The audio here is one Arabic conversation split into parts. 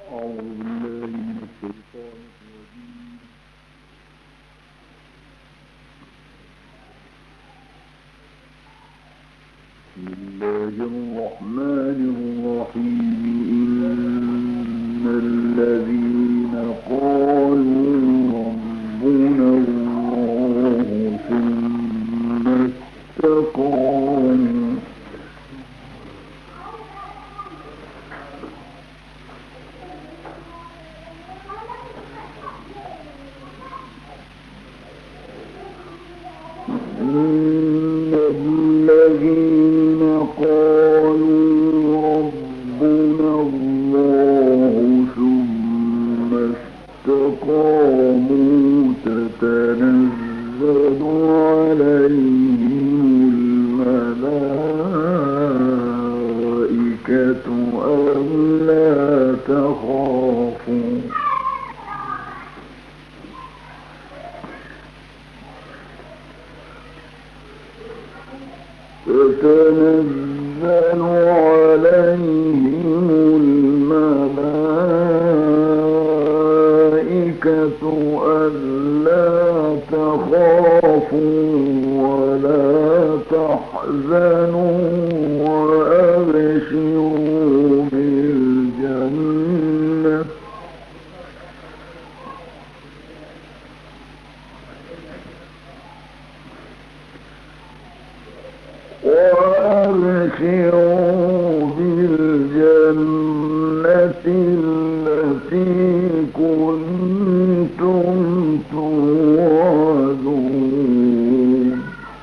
أعوذ بالله من الشيطان الرجيم. بسم الله الرحمن الرحيم. إن الذين قالوا ربنا الله ثم استقاموا إن الذين قالوا ربنا الله ثم استقاموا تتنزل عليهم الملائكة ألا تخافوا تتنزل عليهم الملائكة ألا تخافوا ولا تحزنوا وأبشروا بالجنة التي كنتم توعدون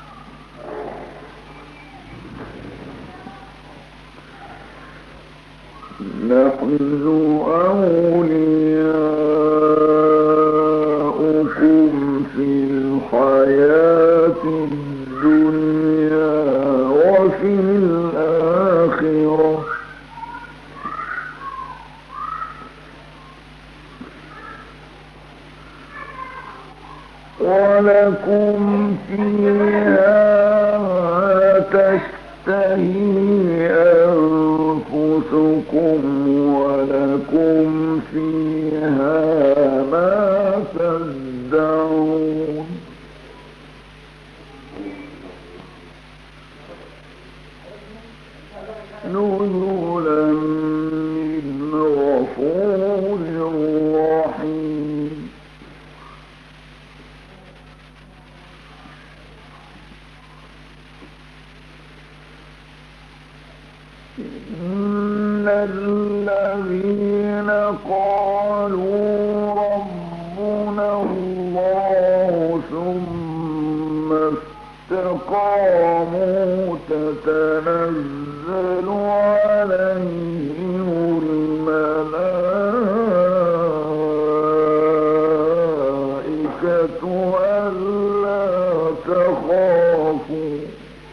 نحن أولياؤكم في الحياة الدنيا وفي الآخرة ولكم فيها ما تشتهي أنفسكم ولكم فيها ما تدعون نزلا من غفور رحيم إن الذين قالوا ربنا الله ثم استقاموا تتنزل عليهم الملائكة ألا تخافوا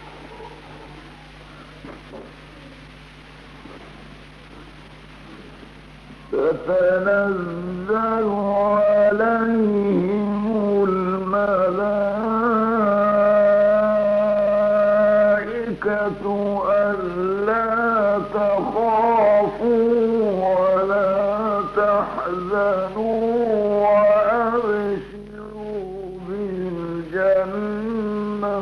تتنزل عليهم الملائكة ألا تخافوا ولا تحزنوا وأبشروا بالجنة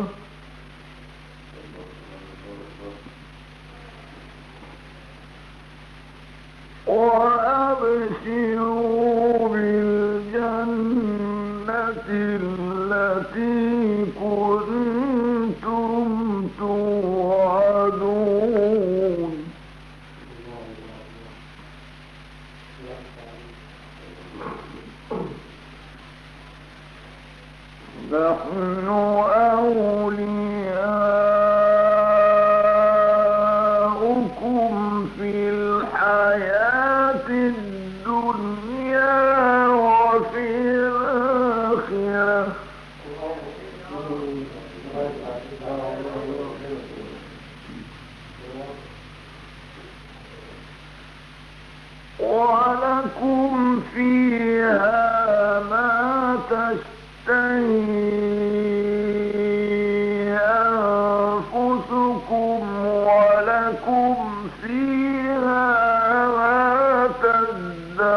التي كنتم توعدون نحن أولياؤكم في الحياة الدنيا وفي الآخرة ولكم فيها ما تشتهي أنفسكم ولكم فيها ما تدعون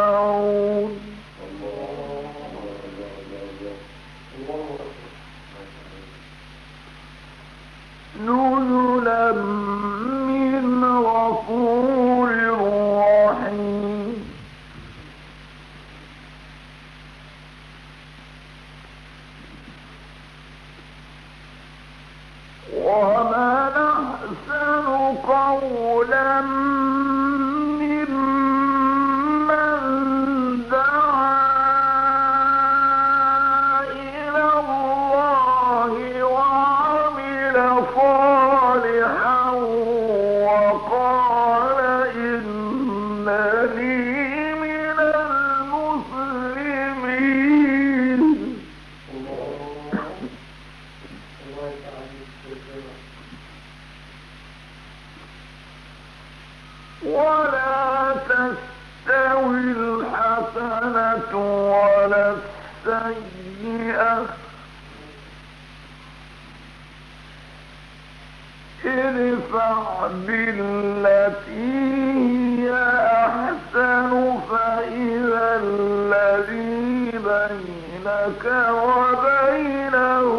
من المسلمين ولا تستوي الحسنة ولا السيئة ادفع بالتي هي أحسن فإذا الذي بينك وبينه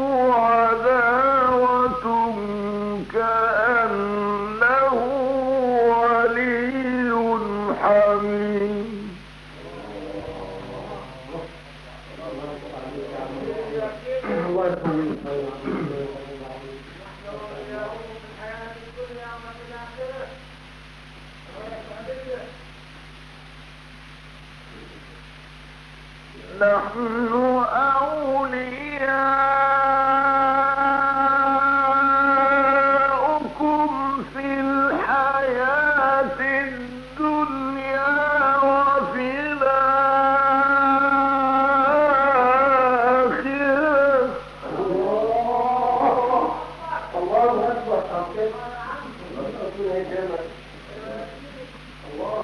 عداوة كأنه ولي حميم نحن أولياؤكم في الحياة الدنيا وفي الآخرة الله أكبر الله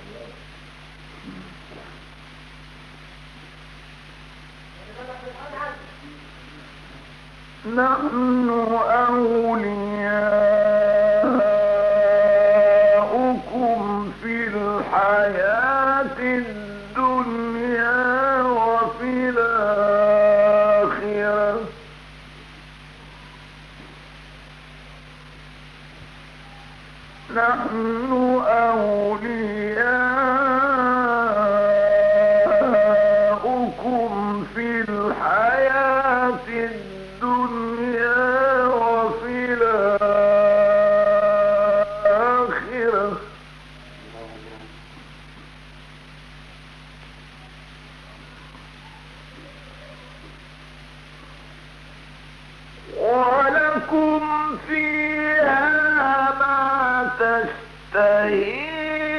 نحن أولياؤكم في الحياة الدنيا وفي الآخرة نحن أولياؤكم في الحياة الدنيا وفي الآخرة ولكم فيها ما تشتهي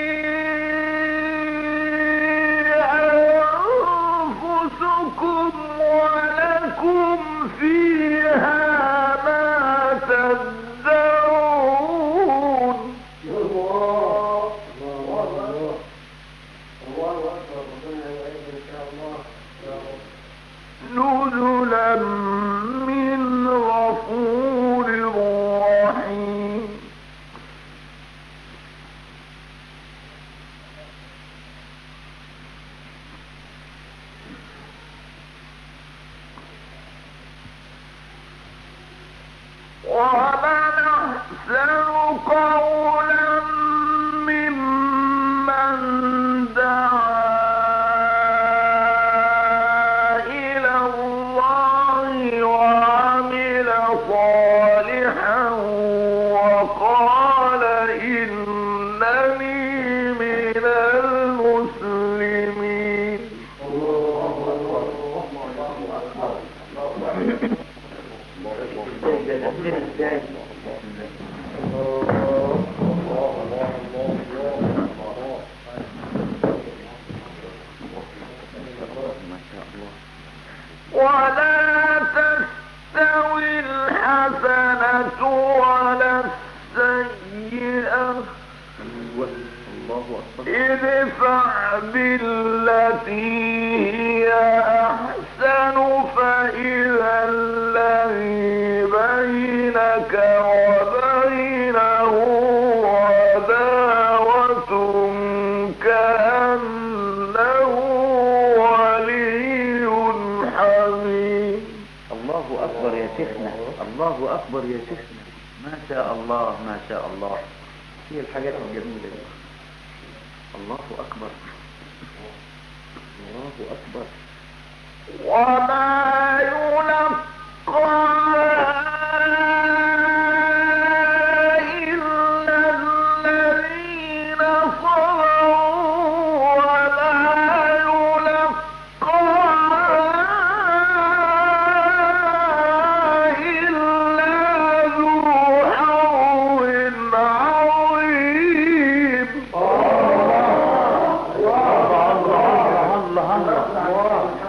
أنفسكم ولكم فيها ما تدعون الله أكبر ربنا يعيد إن شاء الله نزلا من غفور رحيم ومن أحسن قولا ممن دعا إلى الله وعمل صالحا وقال إنني من المسلمين ولا تستوي الحسنة ولا السيئة ادفع بالتي هي أحسن فإذا الذي بينك وبينه عداوة كأنه ولي حميم. الله أكبر يا شيخنا، الله أكبر يا شيخنا، ما شاء الله ما شاء الله. هي الحاجات الجميلة دي. الله أكبر الله أكبر. وما يلقى إلا الذين صبروا وما يلقى إلا ذو حظ عظيم.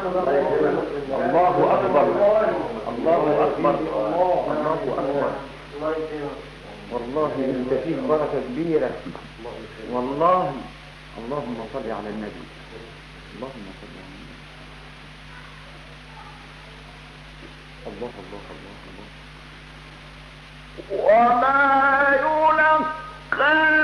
الله أكبر الله أكبر الله أكبر. والله انت فيه بركة كبيرة والله. اللهم صل على النبي. اللهم صل على النبي. الله الله الله الله. وما يلقى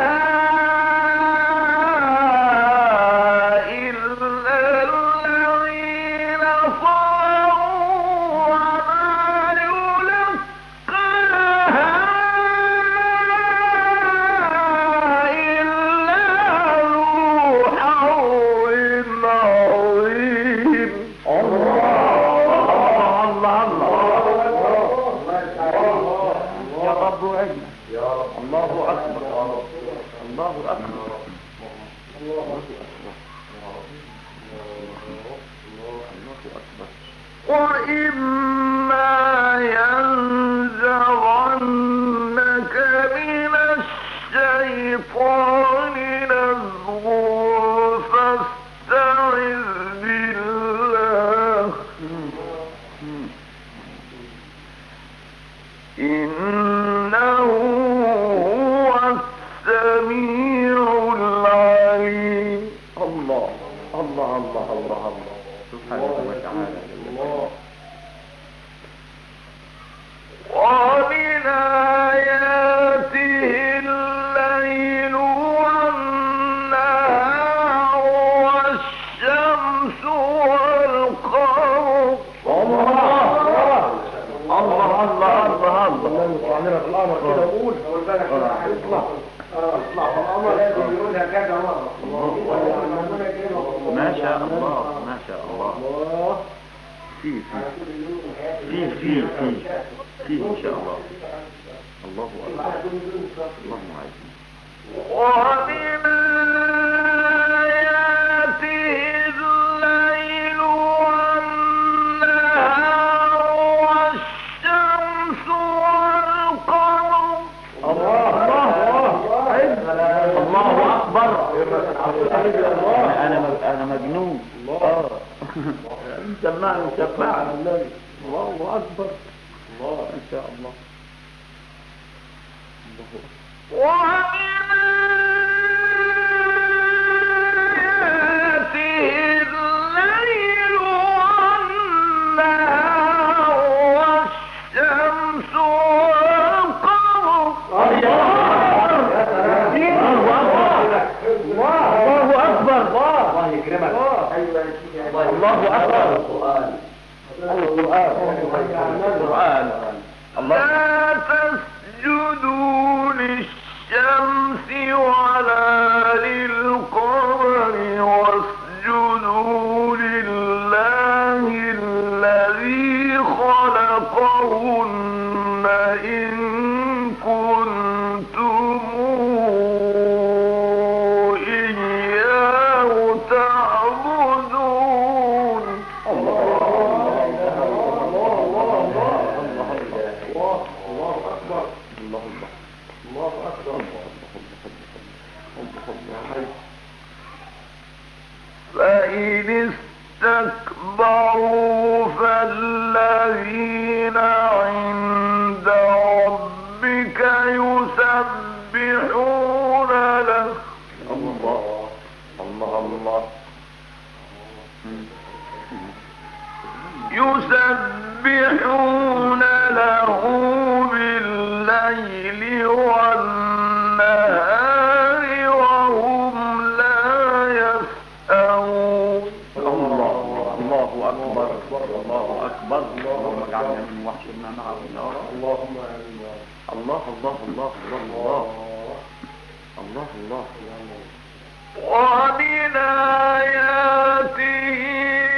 وإما ينزغنك من الشيطان نزغ فاستعذ بالله إنه هو السميع العليم. الله الله الله الله الله سبحانه وتعالى. ومن آياته الليل والنهار والشمس والقمر. الله الله الله الله الله. عندنا في الأمر كده نقول بالك اطلع الأمر لازم يقولها كذا مرة. ما شاء الله ما شاء الله. فيه إن شاء الله. الله أكبر. اللهم عزيز. ومن آياته الليل والنهار والشمس والقمر. الله أكبر. أنا مجنون. سمعني النبي. الله أكبر. الله إن شاء الله. ومن آياته الليل والنهار والشمس والقمر. الله أكبر. الله يكرمك. الله أكبر. القرآن. لا تسجدوا للشمس ولا للقمر واسجدوا لله الذي خلقهن إن كنتم إياه تعبدون. فإن استكبروا فالذين عند ربك يسبحون له. الله الله الله. يسبحون له بالليل والنهار وهم لا يسأمون. الله أكبر. الله أكبر. اللهم اجعلنا من وحشنا معه يا رب. اللهم آمين. الله الله الله الله الله الله. ومن آياته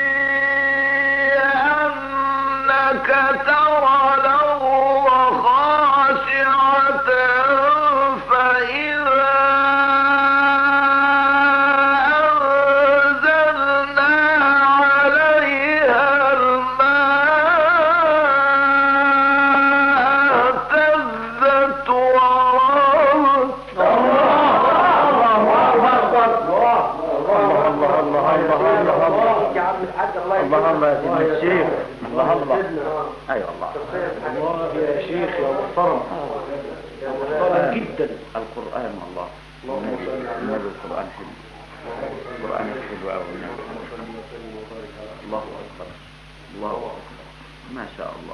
أنك ترى الأرض خاشعة فإذا أنزلنا عليها الماء اهتزت وربت الحاج الله يكرمك. الله الله يا سيدنا الشيخ. الله الله. ايوه الله. الله يا شيخ يا محترم. يا محترم جدا. القرآن الله. النبي القرآن حلو. القرآن حلو قوي. الله أكبر. الله أكبر. ما شاء الله.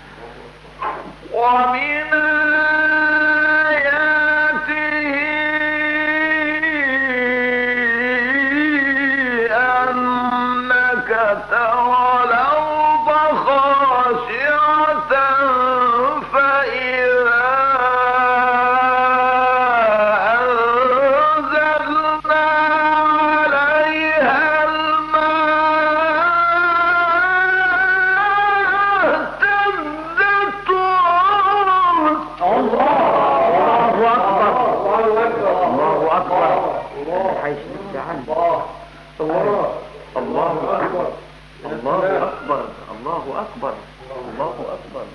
ومن آياته أنك ترى الأرض خاشعة فإذا أنزلنا عليها الماء اهتزت الله أكبر. الله أكبر. حيث السعادة. الله أكبر. الله أكبر. الله أكبر. الله أكبر.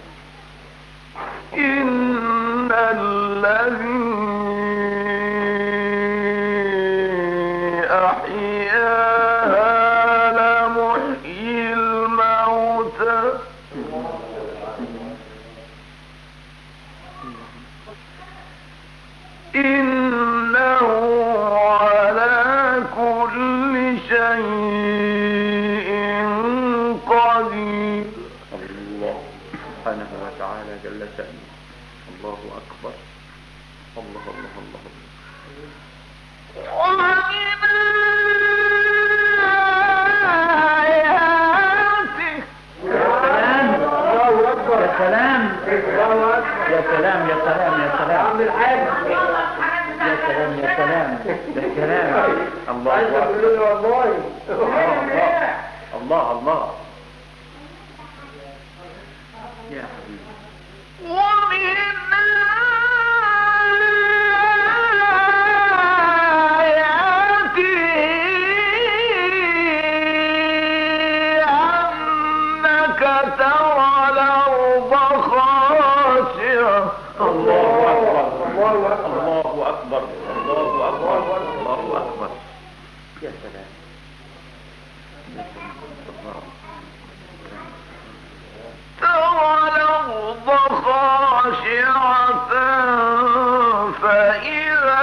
إن الذي أحياها لمحيي الموتى إنه على كل شيء قدير. الله سبحانه وتعالى جل شأنه. الله أكبر. الله الله الله. ومن آياته يا سلام. يا سلام يا سلام يا سلام. عم الحاج. يا سلام يا سلام. يا سلام. الله عايز أكبر. اقول له والله. الله الله. يا حبيبي. ومن آياته أنك ترى الأرض خاشعة. الله أكبر. الله أكبر. الله أكبر. الله أكبر. الله أكبر. يا سلام. يا سلام. الله. ترى الأرض خاشعة فإذا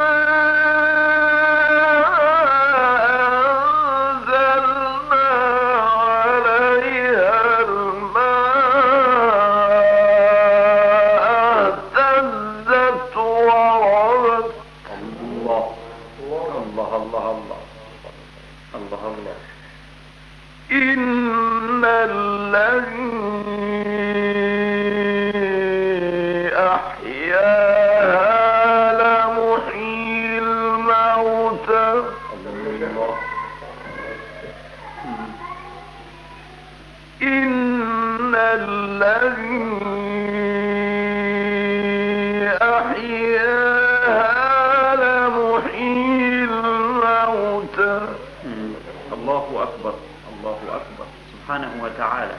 أنزلنا عليها الماء اهتزت وربت. الله الله الله الله الله الله. إن الذي أحياها لمحيي الموتى الله. إن الذي أحياها لمحيي الموتى. الله أكبر. الله أكبر سبحانه وتعالى.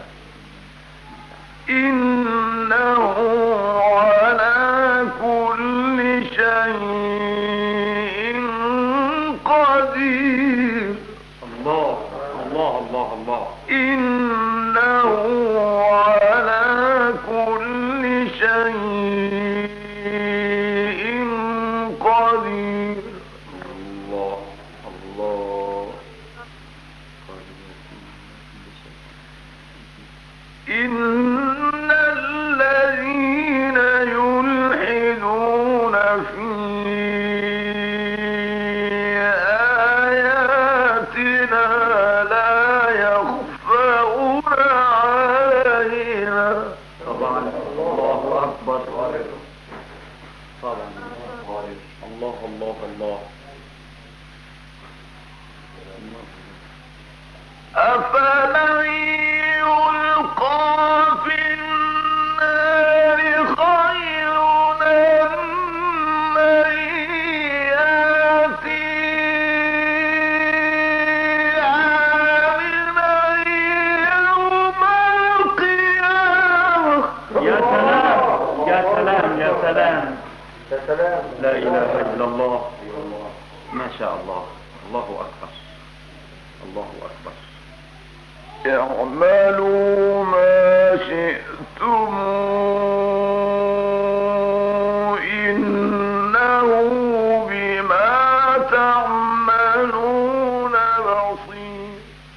إنه على كل شيء قدير. الله الله الله الله. إنه على كل شيء قدير. الله الله. إن الذين يلحدون في آياتنا لا يخفون علينا. طبعا. الله أكبر. طبعا. الله الله الله. أفمن يلقى في النار خير أم من يأتي آمنا يوم القيامة. يا سلام يا سلام يا سلام. يا سلام. لا إله إلا الله. ما شاء الله. الله أكبر. الله أكبر. اعملوا ما شئتم إنه بما تعملون بصير.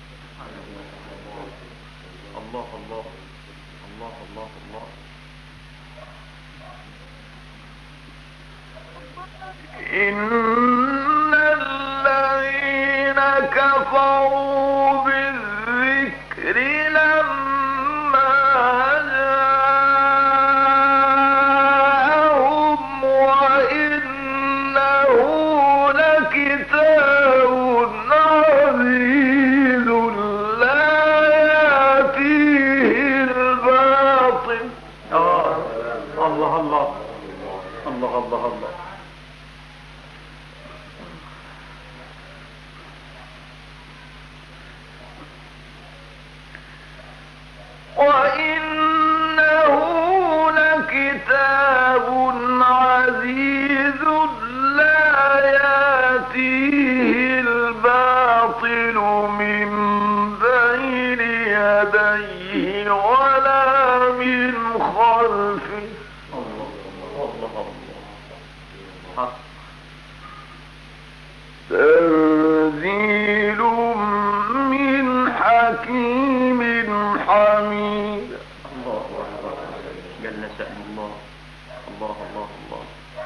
الله الله الله الله الله. إن الذين كفروا بالذكر لما جاءهم وإنه لكتاب عزيز لا يأتيه الباطل. الله الله الله الله الله. وإنه لكتاب عزيز لا يأتيه الباطل من بين يديه ولا من خلفه. الله الله الله. تنزيل من حكيم حميد. الله أكبر جل شأن الله. الله الله الله.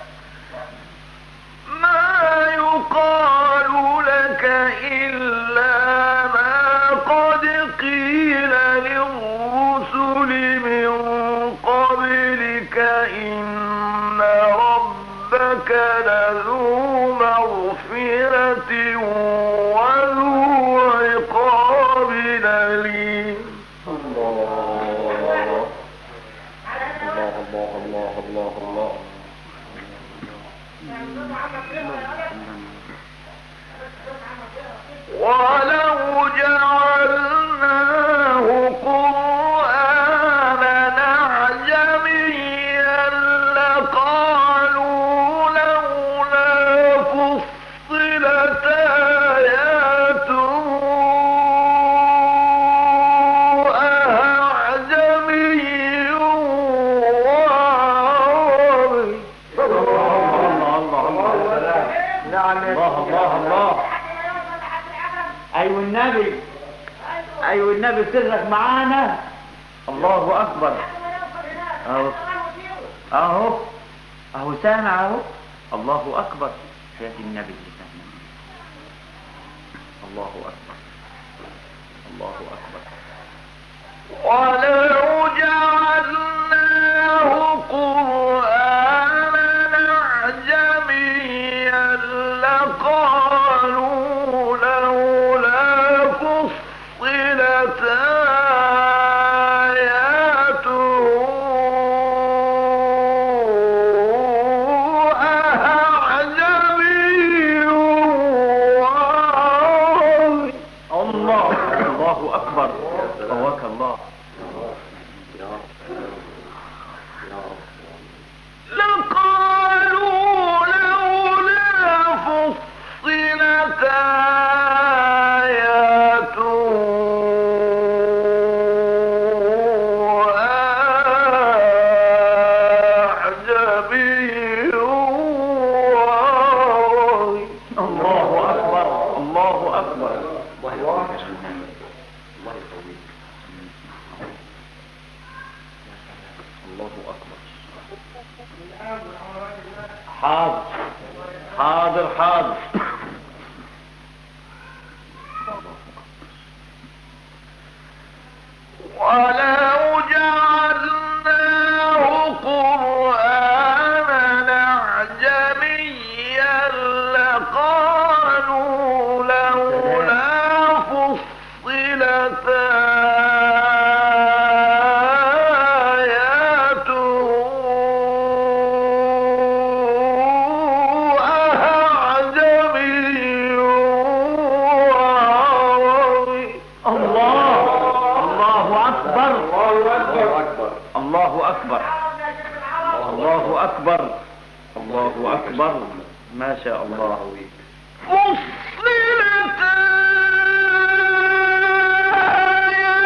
ما يقال لك إلا ما قد قيل للرسل من قبلك إن ربك لذو مغفرة وذو عقاب أليم. الله الله الله الله الله الله. ولو جعلناه قرآنا أعجميا لقالوا لولا فصلت آياته أعجمي وعربي. نعم الله الله الله. ايوه النبي، ايوه النبي سرك معانا. الله اكبر. اهو اهو اهو سامع اهو. الله اكبر. حياة النبي سامع. الله اكبر الله اكبر. ولو جعلناه قرآنا أعجميا لقالوا لولا فصلت آياته أعجمي وعربي. الله الله اكبر. قواك الله. لقالوا لولا فصلت آياته أعجمي وعربي. الله اكبر الله اكبر. الله اكبر. حاضر حاضر حاضر. ولو جعلناه قرآنا أعجميا لقالوا لولا فصلت آياته أعجمي وعربي. الله الله اكبر الله اكبر الله اكبر الله اكبر. ما شاء الله. فصلت آياته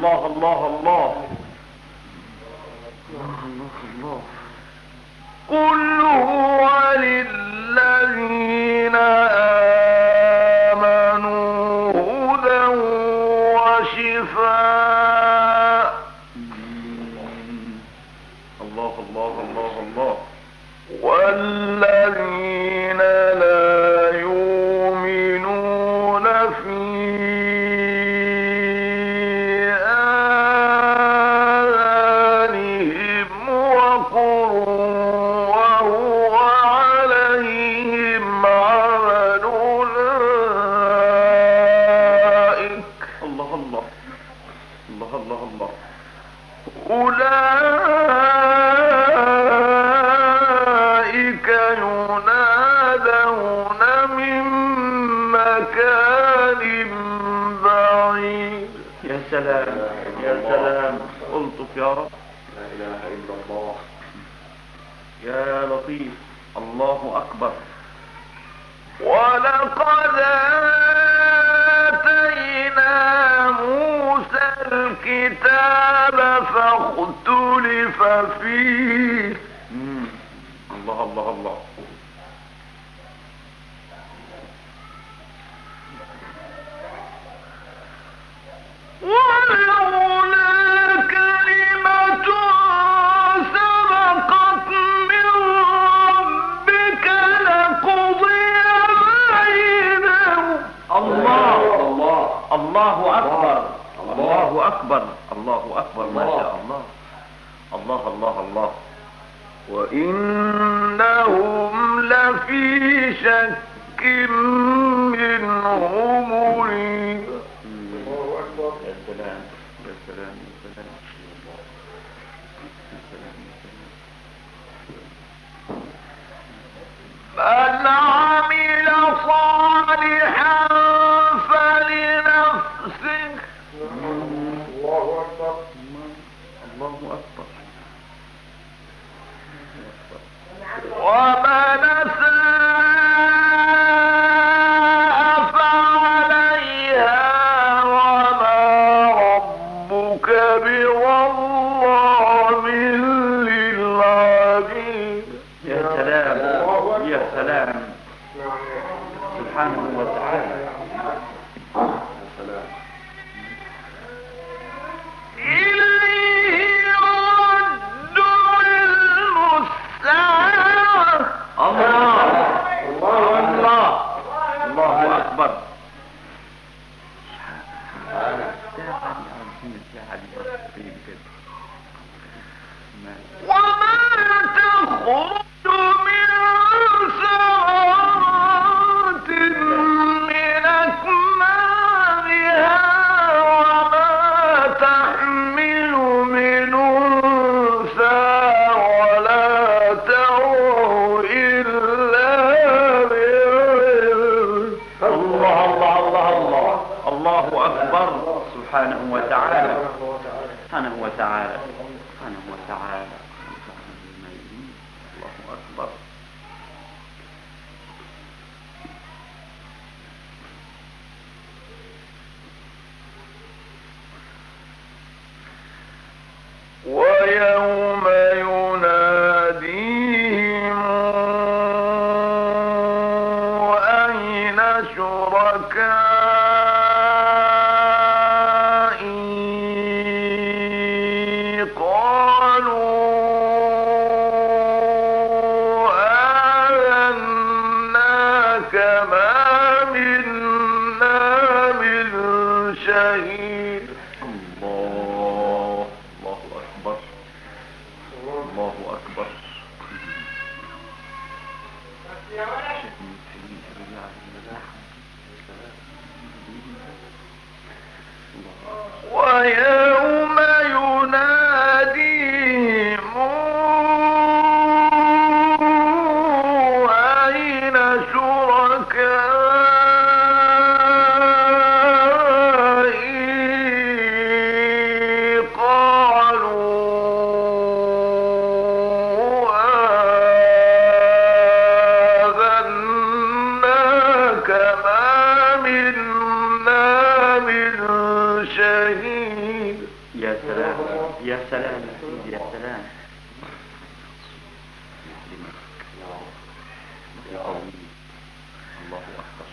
الله الله الله الله. قل هو للذين آمنوا هدى وشفاء. الله الله الله الله. والذين لا يؤمنون في آذانهم وقر وهو عليهم عمل أولئك الله الله الله الله الله. أولئك ينادون من مكان بعيد. يا سلام يا سلام. ألطف يا رب. لا إله إلا الله. يا لطيف. الله أكبر. ولقد آتينا موسى الكتاب فاختلف فيه. الله الله الله. ولولا كلمة سبقت من ربك لقضي بينهم. الله الله الله أكبر. الله. الله أكبر. الله أكبر. ما شاء الله. الله الله الله. وإنهم لفي شك منه مريب. يا سلام يا سلام يا سلام يا سلام يا سلام. من عمل صالحا فلنفسه. الله أكبر. الله أكبر. ومن أساء فعليها وما ربك بظلام للعبيد. يا سلام يا سلام. سبحانه وتعالى. إليه يرد علم الساعة. الله الله الله أكبر. وما تخرج من ثمرات من أكمامها وما تحمل من أنثى ولا تضع إلا بعلمه. الله الله الله الله. الله أكبر. سبحانه وتعالى. سبحانه وتعالى. سبحانه وتعالى. الله أكبر. ويوم يناديهم أين شركائي قالوا آذناك ما منا من شهيد. الله الله أكبر. الله أكبر. ويوم يناديهم أين شركائي قالوا آذناك ما منا من شهيد. يا سلام يا سلام يا سيدي يا سلام. الله أكبر.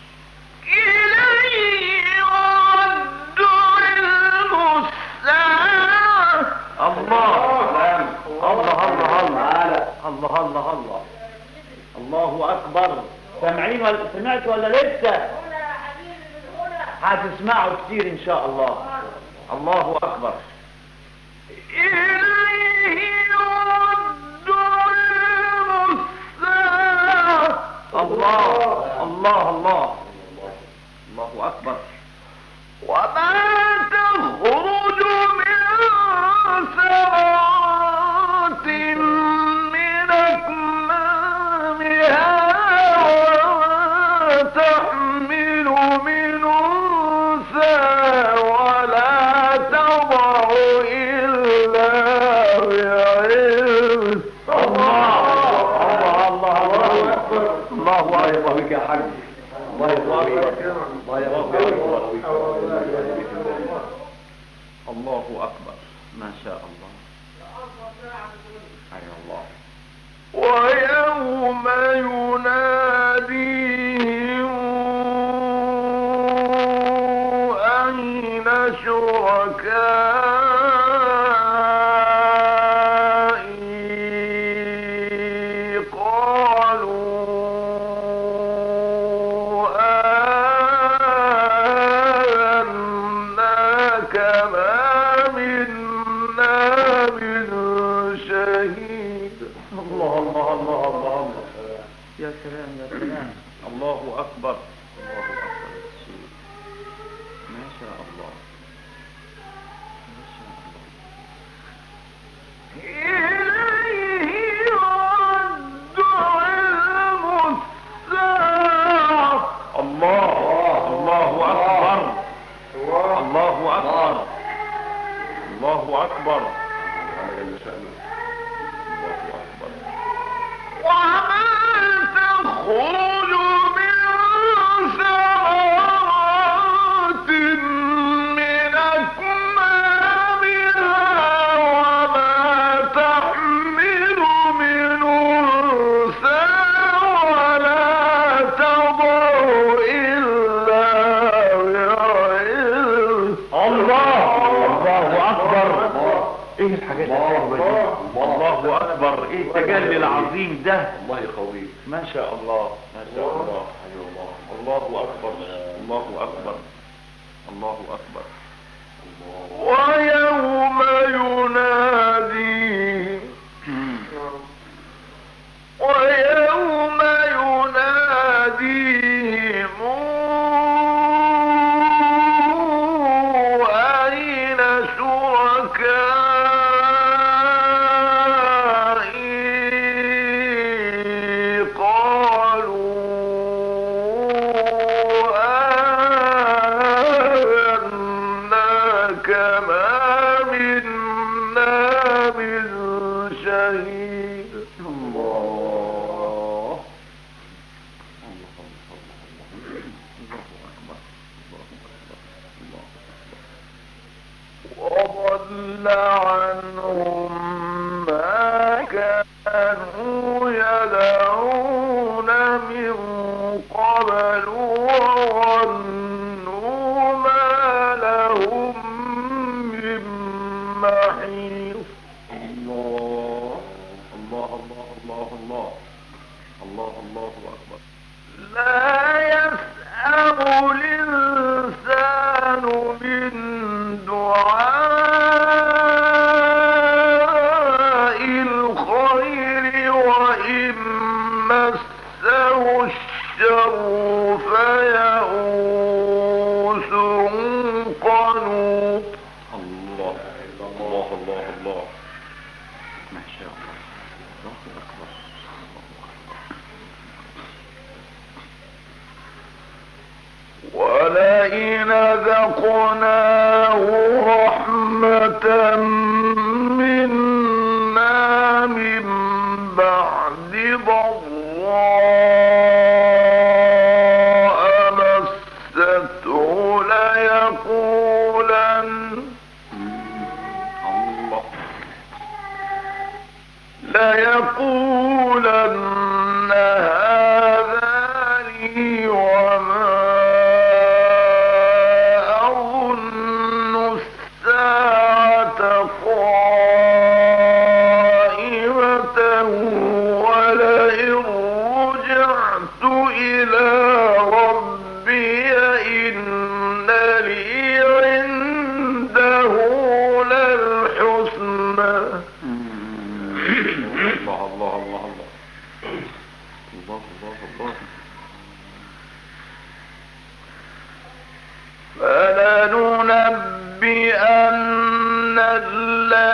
إليه يرد علم الساعة. الله الله الله الله الله الله الله أكبر. سامعين ولا سمعت ولا لسه؟ هتسمعوا كتير إن شاء الله. الله أكبر. إليه يرد علم الساعة. الله الله الله الله أكبر. وما تخرج من ثمرات من أكمامها وما تحمل من أنثى ولا تضع إلا بعلمه. الله أكبر بك يا حاج. الله أكبر. الله أكبر. ما شاء الله. أي الله. ويوم يناديهم أين شركائي قالوا آذناك ما منا من شهيد. الله الله الله الله الله. يا سلام يا سلام. الله أكبر. الله أكبر. ما شاء الله. ما شاء الله. إليه يرد علم الساعة. الله الله أكبر. الله أكبر. الله أكبر. وما تخرج من ثمرات من أكمامها وما تحمل من أنثى ولا تضع إلا بعلمه. الله الله أكبر. ايه الحاجات الحلوة دي؟ الله أكبر. ايه التجلي العظيم ده؟ الله يقويك. ما شاء الله ما شاء الله. الله أكبر. الله أكبر. الله أكبر. ويوم يناديهم ويوم يناديهم أين شركائي قالوا آذناك ما منا من شهيد. الله وضل عنهم ما كانوا يدعون من قبل وظنوا ما لهم من محيص. الله الله الله الله الله الله الله أكبر. لا يسأم الإنسان من دعاء الخير وإن مسه الشر فيئوس قنوط. الله الله الله الله. ما شاء الله. الله أكبر. ولئن ذقناه رحمة منا من بعد ضراء مسته ليقولن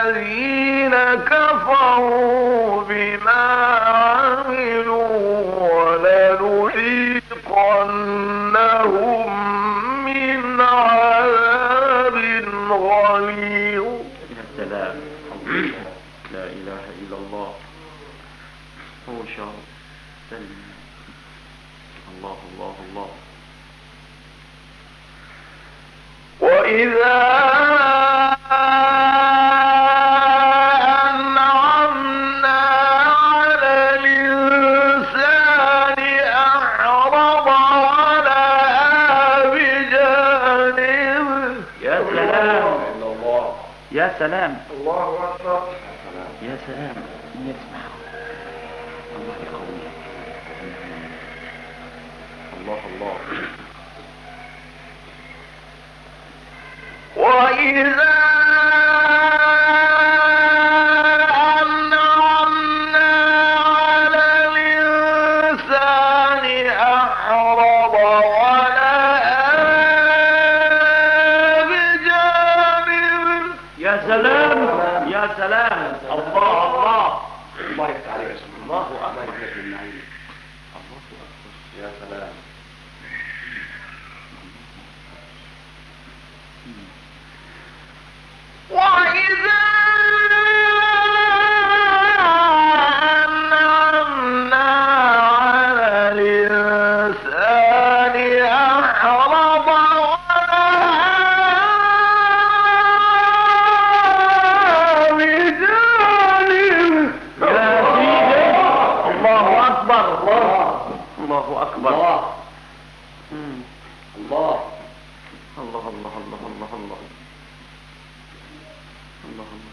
الذين كفروا بما عملوا ولنذيقنهم من عذاب غليظ. يا سلام، لا إله إلا الله. هو شاء الله الله الله. وإذا أنعمنا على الإنسان أعرض ونأى بجانبه. يا سلام، يا سلام، الله أكبر. يا سلام. يسمع الله يقوي. الله الله. وإذا أنعمنا على الإنسان أعرض ونأى بجانبه. يا سلام، يا سلام. الله الله. الله يفتح عليك يا سيدي. الله الله أكبر. يفتح النعيم. الله أكبر. يا سلام. وإذا أنعمنا على الإنسان أعرض ونأى بجانبه. يا سيدي، الله أكبر. الله أكبر. الله مم. الله الله الله الله الله الله الله الله.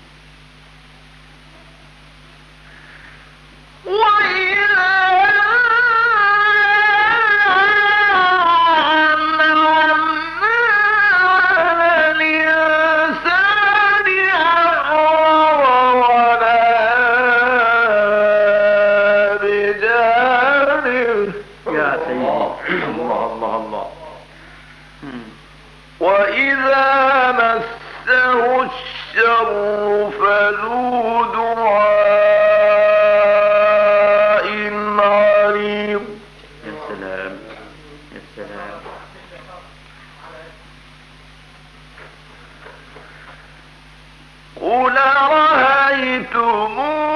وإذا أنعمنا على الإنسان أعرض ونأى بجانبه. يا سيدي، الله الله الله. مم. وإذا مسه الشر فذو دعاء عريض. يا سلام، يا سلام. قل رأيتم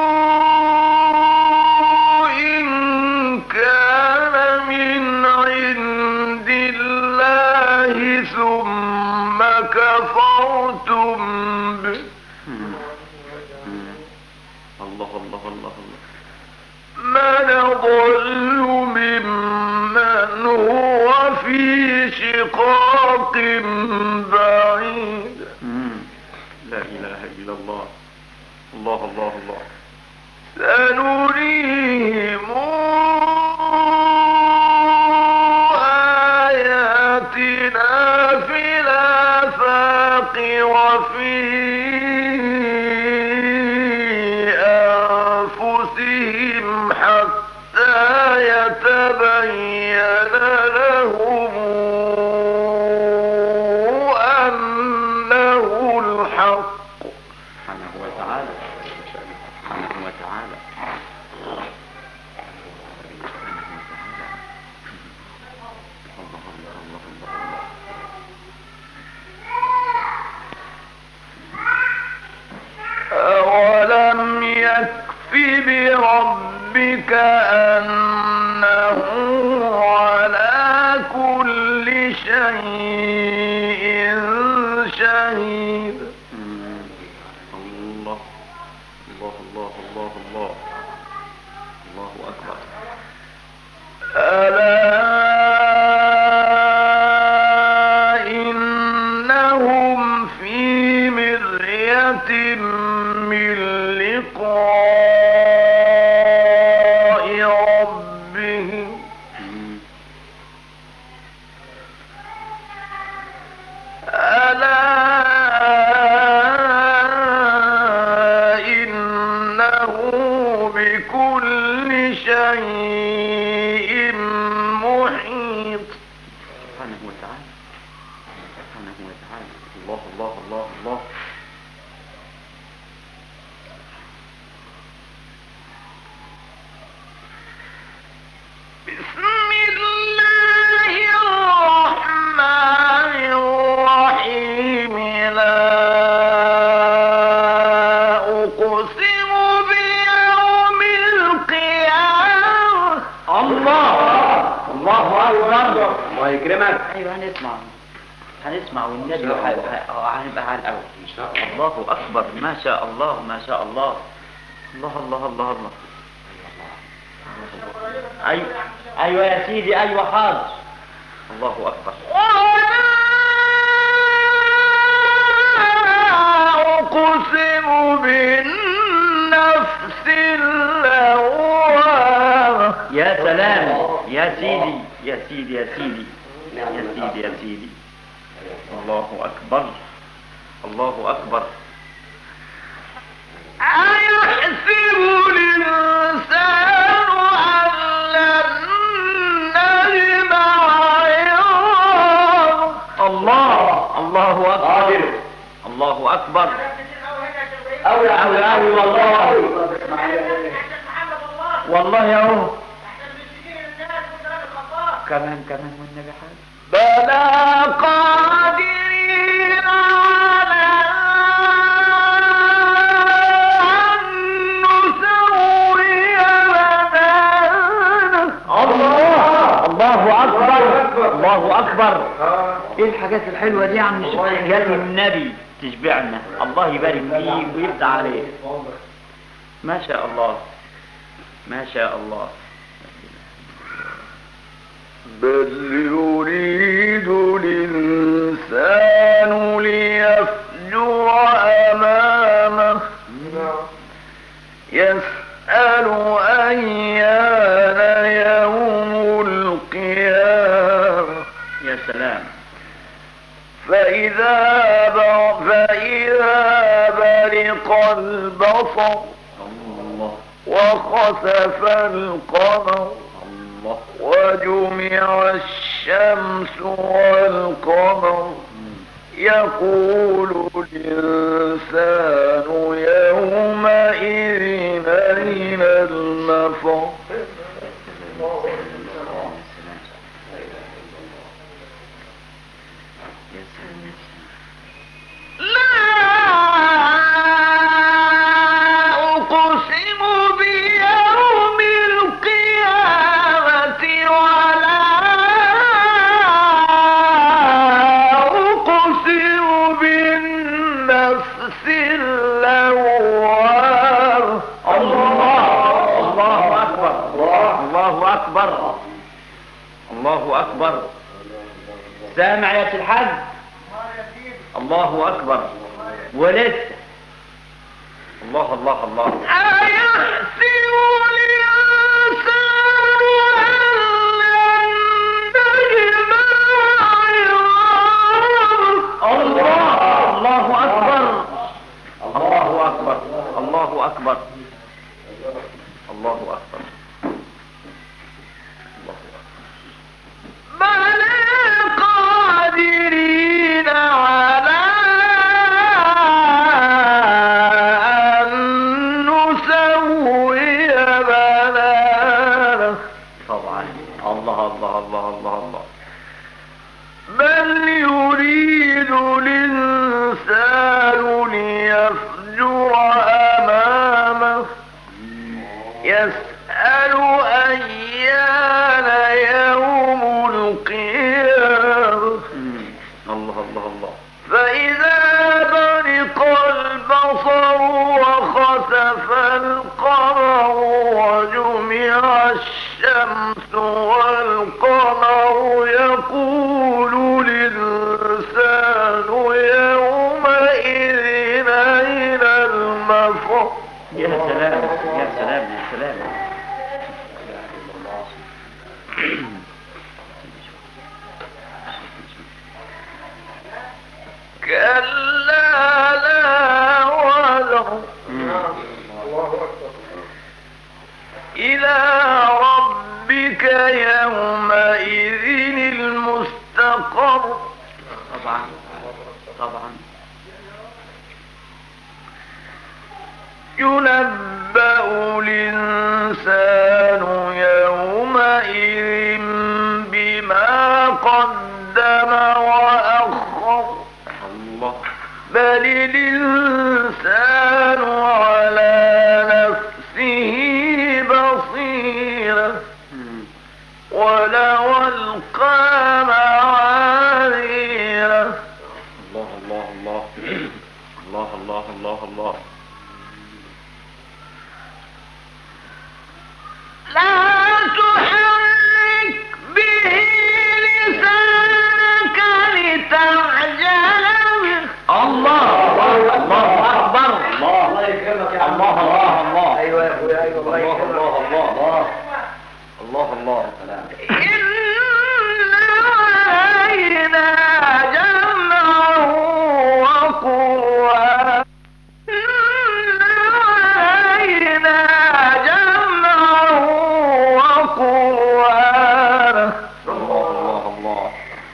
إن كان من عند الله ثم كفرتم به. مم. مم. الله الله الله الله. من ضل ممن هو في شقاق بعيد. مم. لا إله إلا الله. الله الله الله. سنريهم آياتنا في الآفاق وفي أنفسهم حتى يتبين لهم أنه الحق. سبحانه وتعالى، سبحانه وتعالى. الله الله الله الله الله. أولم يكف بربك أنه على كل شيء شهيد. الله الله الله الله الله. الله أكبر. ألا إنهم في مرية من لقاء ربهم. ألا إنه بكل شيء محيط. سبحانه وتعالى، سبحانه وتعالى. الله الله الله الله. يكرمك. ايوه هنسمع والنبي هنبقى على الاول ان شاء الله. الله اكبر، ما شاء الله ما شاء الله. الله الله الله الله. ايوه يا سيدي، ايوه حاضر. الله اكبر. أقسم بالنفس اللوامة. يا سلام يا سيدي يا سيدي يا سيدي يا سيدي يا سيدي. الله أكبر الله أكبر. أيحسب الإنسان أن لن نجمع عظامه. الله الله أكبر الله أكبر. أوي والله والله يا هو كمان والنبي حاجة. بلى قادرين على أن نسوي بنانه. الله أكبر الله أكبر. إيه الحاجات الحلوة دي يا عم الشيخ؟ جل النبي تشبعنا. الله يبارك فيه ويبدأ عليه. ما شاء الله ما شاء الله. بل يريد الإنسان ليفجر أمامه يسأل أيان يوم القيامة. يا سلام. فإذا برق البصر الله وخسف القمر الله وجمع الشمس والقمر يقول الإنسان يومئذ أين المفر. لا أقسم بيوم القيامة ولا أقسم بالنفس اللوامة. الله أكبر الله أكبر الله أكبر. سامع يا سي الحاج؟ الله أكبر. ولسه الله الله الله. أيحسب الإنسان أن لن نجمع عظامه. الله أكبر الله أكبر الله أكبر الله أكبر. بلى قادرين على أن نسوي بنانه. طبعا الله الله الله الله الله. بل يريد الإنسان ليفجر أمامه يسأل أيان يوم القيامة. الله الله الله. فإذا برق البصر وخسف القمر وجمع الشمس والقمر يقول الإنسان يومئذ أين المفر. يا سلام يا سلام يا سلام. كلا لا وزر إلى ربك يومئذ المستقر. طبعا طبعا. ينبأ الإنسان يومئذ بما قدم وأخر. الله. بل الإنسان على نفسه بصيرة ولو ألقى الله الله الله الله. لا تحرك به لسانك لتعجل به. الله الله أكبر. الله يكرمك يا عم. الله الله الله. ايوه يا اخويا، ايوه الله الله يكرمك. الله الله الله الله. إن علينا جمعه وقرآنه. إن علينا جمعه وقرآنه. الله الله الله.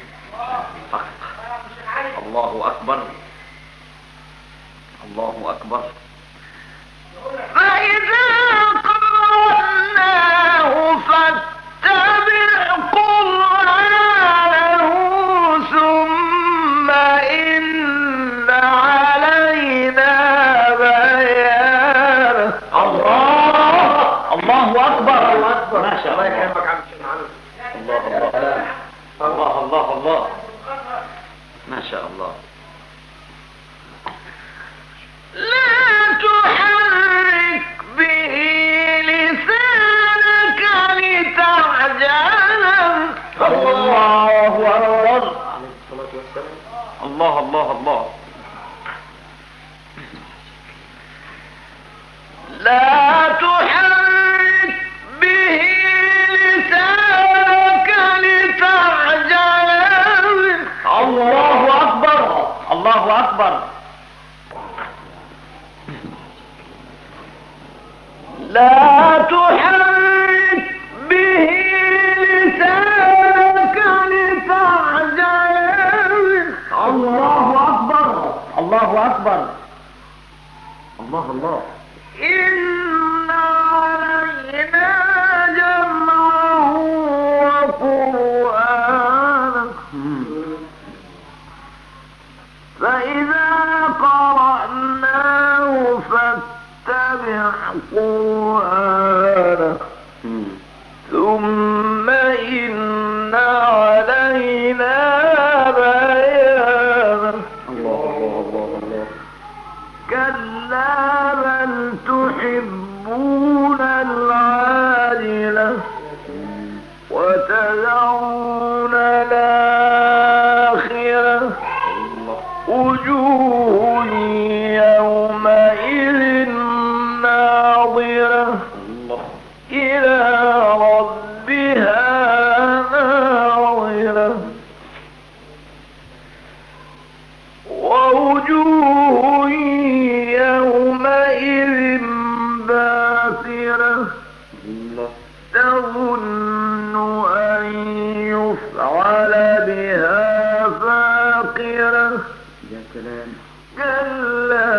الله أكبر. الله أكبر. فإذا قرأناه فاتبع قرآنه ثم إن علينا بيانه. الله الله أكبر. ما شاء الله الله. يكرمك عم الشيخ محمد. الله الله الله الله الله. ما شاء الله. لا تحرك به لسانك لتعجل به. الله أكبر. عليه الصلاة والسلام. الله الله الله. لا تحرك به لسانك لتعجل به. الله أكبر. الله أكبر. لا تحرك به لسانك لتعجل به. الله أكبر. الله أكبر. الله الله. إن علينا جمعه وقرآنه فإذا قرأناه فاتبع قرآنه ثم إن علينا بيانه. الله الله الله الله. كلا بل تحبون العاجلة وتذرون الآخرة وجوه يومئذ ناظرة إلى ربها ناظرة ووجوه يومئذ باسرة تظن أن يفعل بها فاقرة. يا سلام. كلا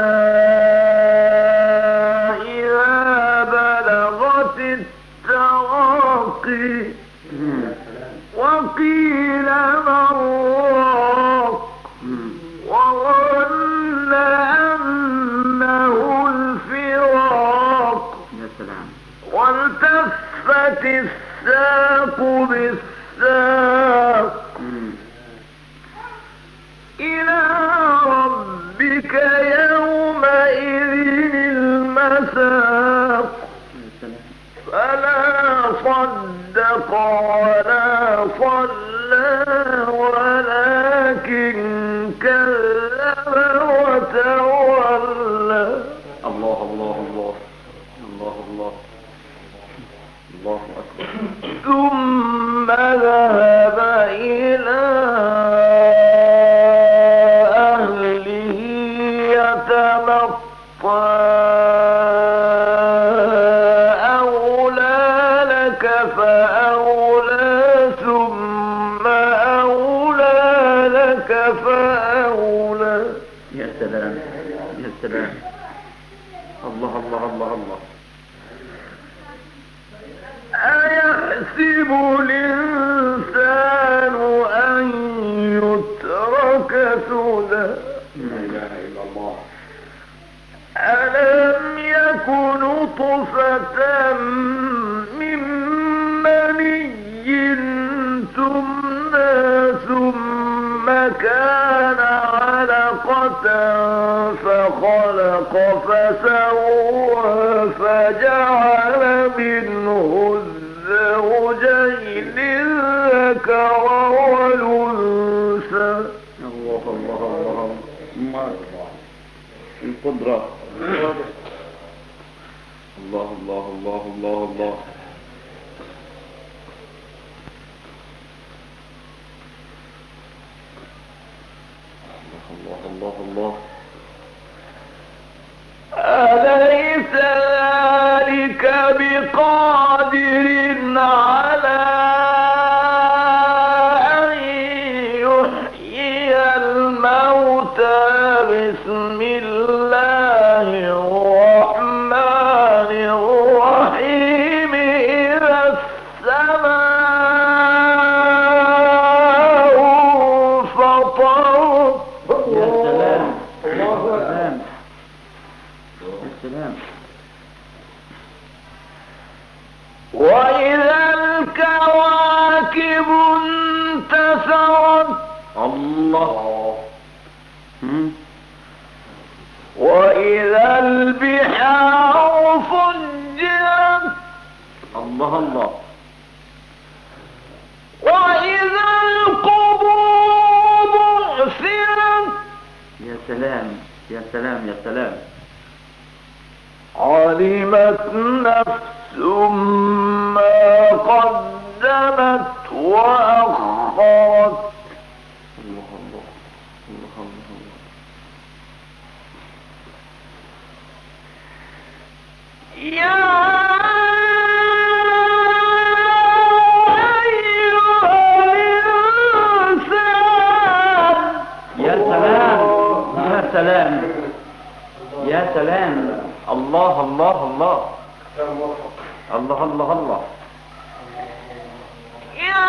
إذا بلغت التراقي وقيل من راق وظن أنه الفراق يا سلام. والتفت الساق بالساق إلى ربك يومئذ المساق. فلا صدق ولا صلى ولكن كذب وتولى. الله الله الله الله الله الله أكبر. ثم ذهب إلى أهله يتمطى. أولى لك فأولى ثم أولى لك فأولى. يا سلام. يا سلام. الله الله الله الله. أيحسب الإنسان أن يترك سدى. لا إله إلا الله. ألم يكن نطفة من مني تمنى ثم كان علقة فخلق فسوى فجعل منه الزوجين الذكر والأنثى. الله الله الله الله القدرة. الله الله الله الله الله. الله الله الله. أليس ذلك بقادر على أن يحيي الموتى؟ بسم الله الرحمن الرحيم. إذا السماء انفطرت. يا سلام يا سلام يا سلام. وإذا الكواكب انتثرت. الله. وإذا البحار فجرت. الله الله. وإذا القبور بعثرت. يا سلام يا سلام يا سلام. علمت نفس ما قدمت وأخرت. الله الله الله الله الله. يا أيها الإنسان. يا سلام يا سلام يا سلام. الله الله الله الله الله الله. يا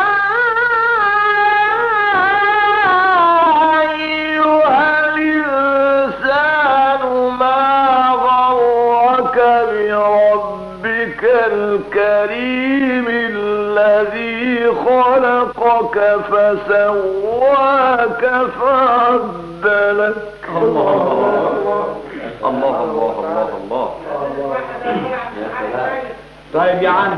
أيها الإنسان ما غرك بربك الكريم الذي خلقك فسواك فعدلك. الله الله الله الله الله. يا سلام. طيب يا عم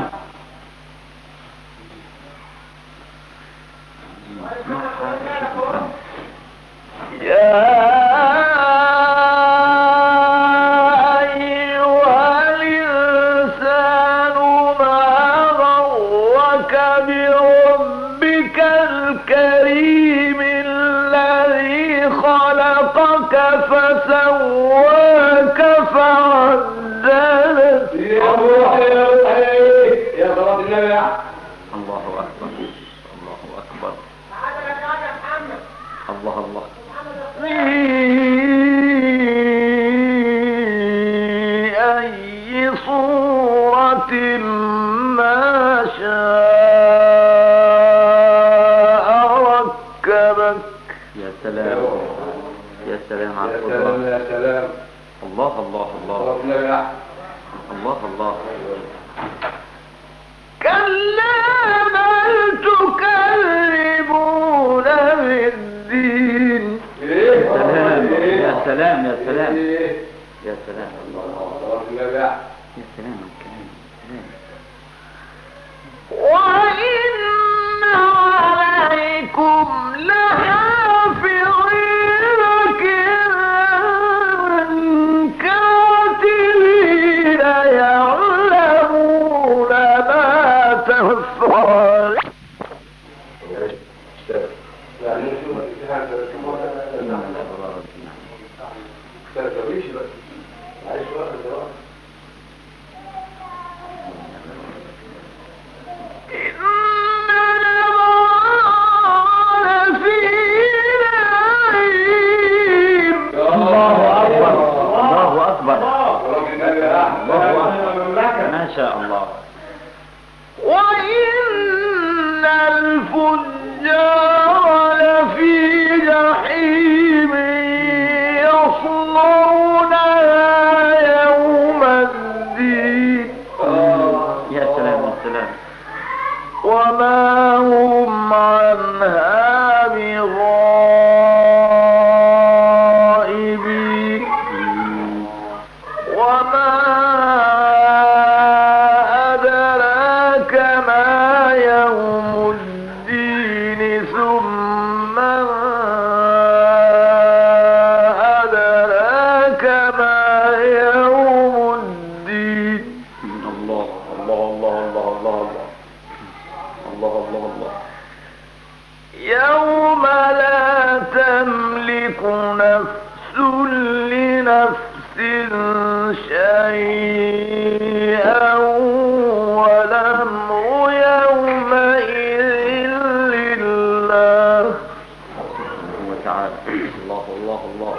يا أيها الإنسان ما غرك بربك الكريم الذي خلقك فسواك فعدلك. يا صلاة النبي. الله أكبر الله أكبر. الله الله. في أي صورة ما شاء ركبك. يا سلام يا سلام على يا القدرة. سلام يا سلام. الله الله الله صلاة النبي. الله الله. كلا بل تكذبون بالدين. يا سلام يا سلام يا سلام يا سلام. صلاة النبي. يا سلام الكلام. وإن عليكم لحافظين كراما كاتبين يعلمون ما تفعلون. ما شاء الله. وإن الفجار لفي جحيم يصلونها يوم الدين. يا سلام يا سلام. وما هم عنها بغائبين. لنفس شيئا والأمر يومئذ لله. وتعالى. الله الله الله.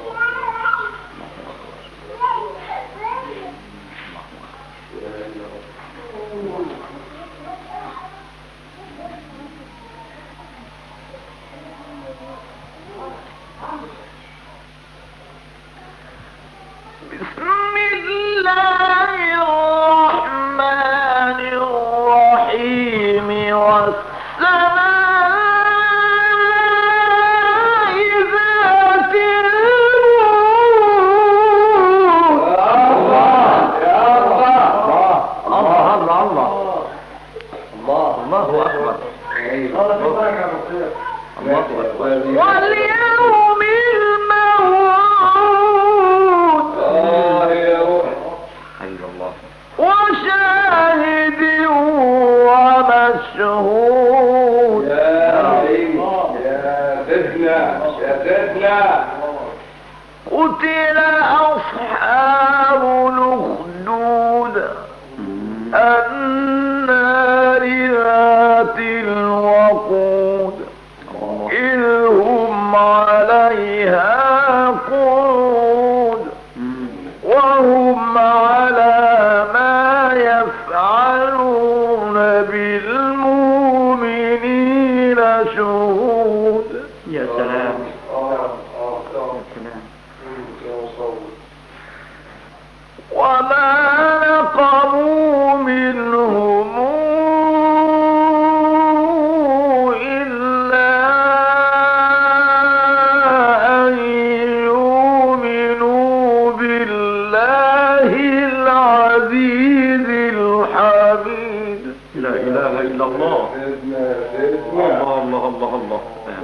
بسم الله الرحمن الرحيم والسماء ذات الله أكبر. واليوم الموعود وشاهد ومشهود. قتل أصحاب الأخدود النار ذات الوقود إذ هم عليها قعود وهم على ما يفعلون بالمؤمنين شهود. يا سلام. وما نقموا منهم إلا أن يؤمنوا بالله العزيز الحميد. لا إله إلا الله. الله الله الله الله.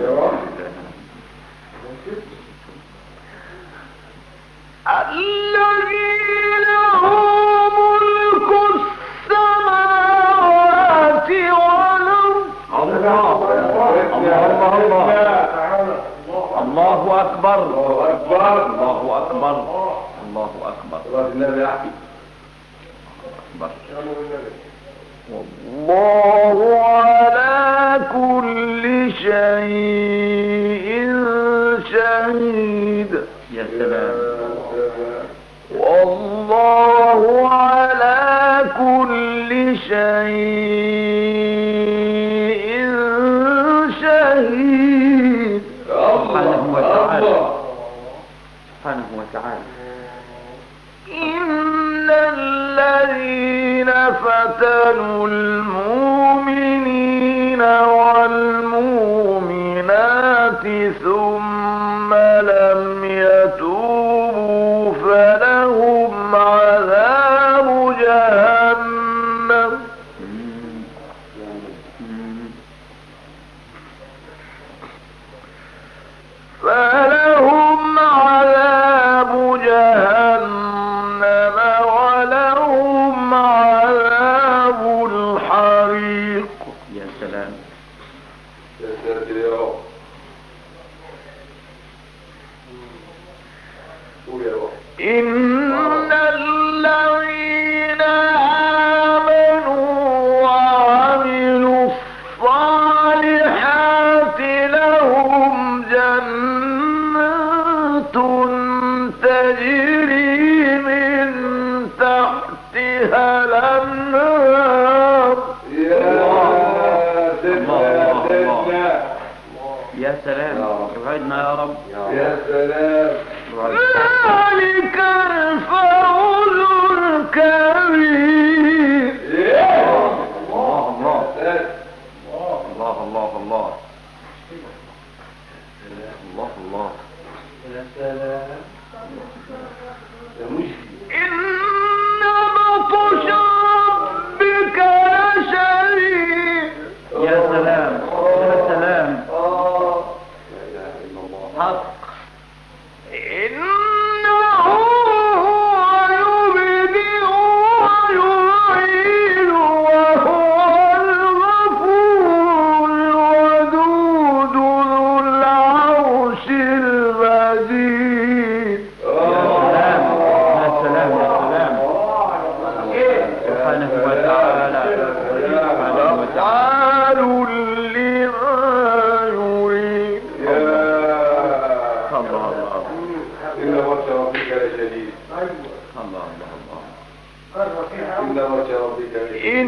الذي له ملك السماوات والأرض. الله الله أكبر. الله أكبر. الله أكبر. والله على كل شيء شهيد. يا سلام. والله على كل شيء شهيد. سبحانه وتعالى. سبحانه وتعالى. إن الذين فتنوا المؤمنين والمؤمنات ثم لم يتوبوا فلهم عذاب جهنم ولهم عذاب الحريق. يا سلام. إن الذين آمنوا وعملوا الصالحات لهم جنات تجري من تحتها الأنهار. يا سلام. ابعدنا يا رب. يا سلام. ذلك الفوز الكبير. الله الله الله الله الله الله الله. يا سلام. يا مشكلة. إن بطش ربك لشديد. يا سلام. يا سلام. لا إله إلا الله. حق. إن بطش ربك لشديد. الله الله الله. إن بطش ربك لشديد. إن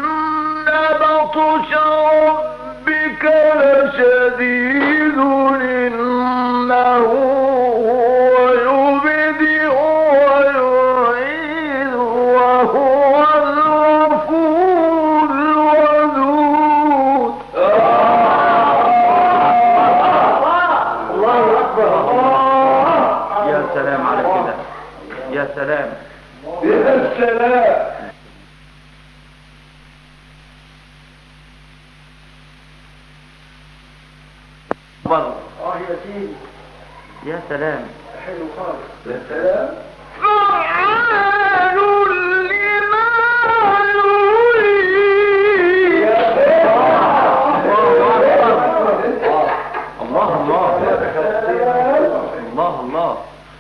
بطش ربك لشديد إنه هو يبدئ ويعيد وهو الغفور الودود. الله أكبر. يا سلام على كده، يا سلام. يا سلام. برضه يا سيدي يا سلام. حلو خالص. يا سلام. فعال لما يريد. الله الله الله الله.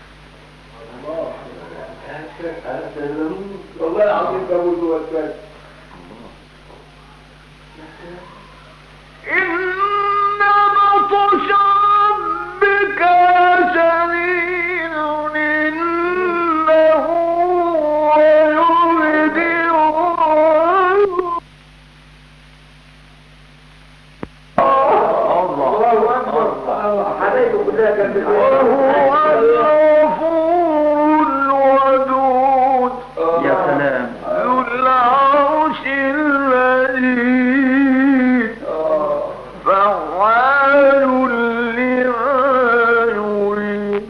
والله العظيم داوود هو الثاني. إن بطش ربك لشديد إنه هو يبدئ الله أكبر. حبايبه كلها كانت وهو الغفور الودود. يا سلام. ذو العرش المجيد. فعال لما يريد.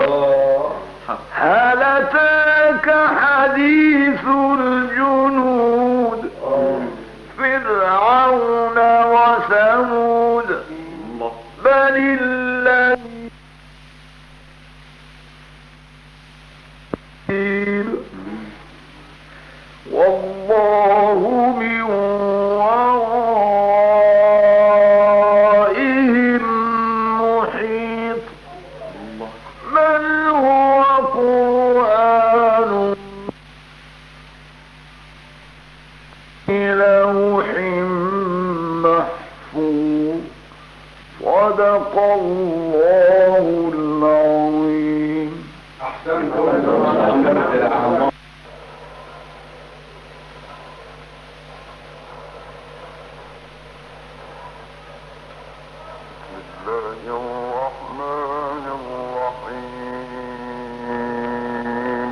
هل أتاك حديث الجنود فرعون وثمود بل الذين والله من ورائهم محيط بل هو قرآن في لوح محفوظ. صدق الله العظيم. أحسنتم. الرحمن الرحيم.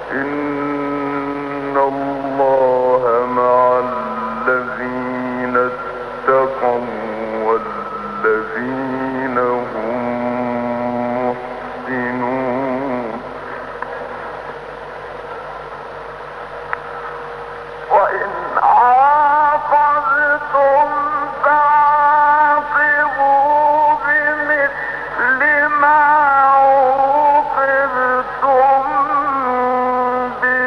إن الله مع الذين اتقوا والذين هم محسنون وإن عاقبتم فعاقبوا بمثل ما عوقبتم به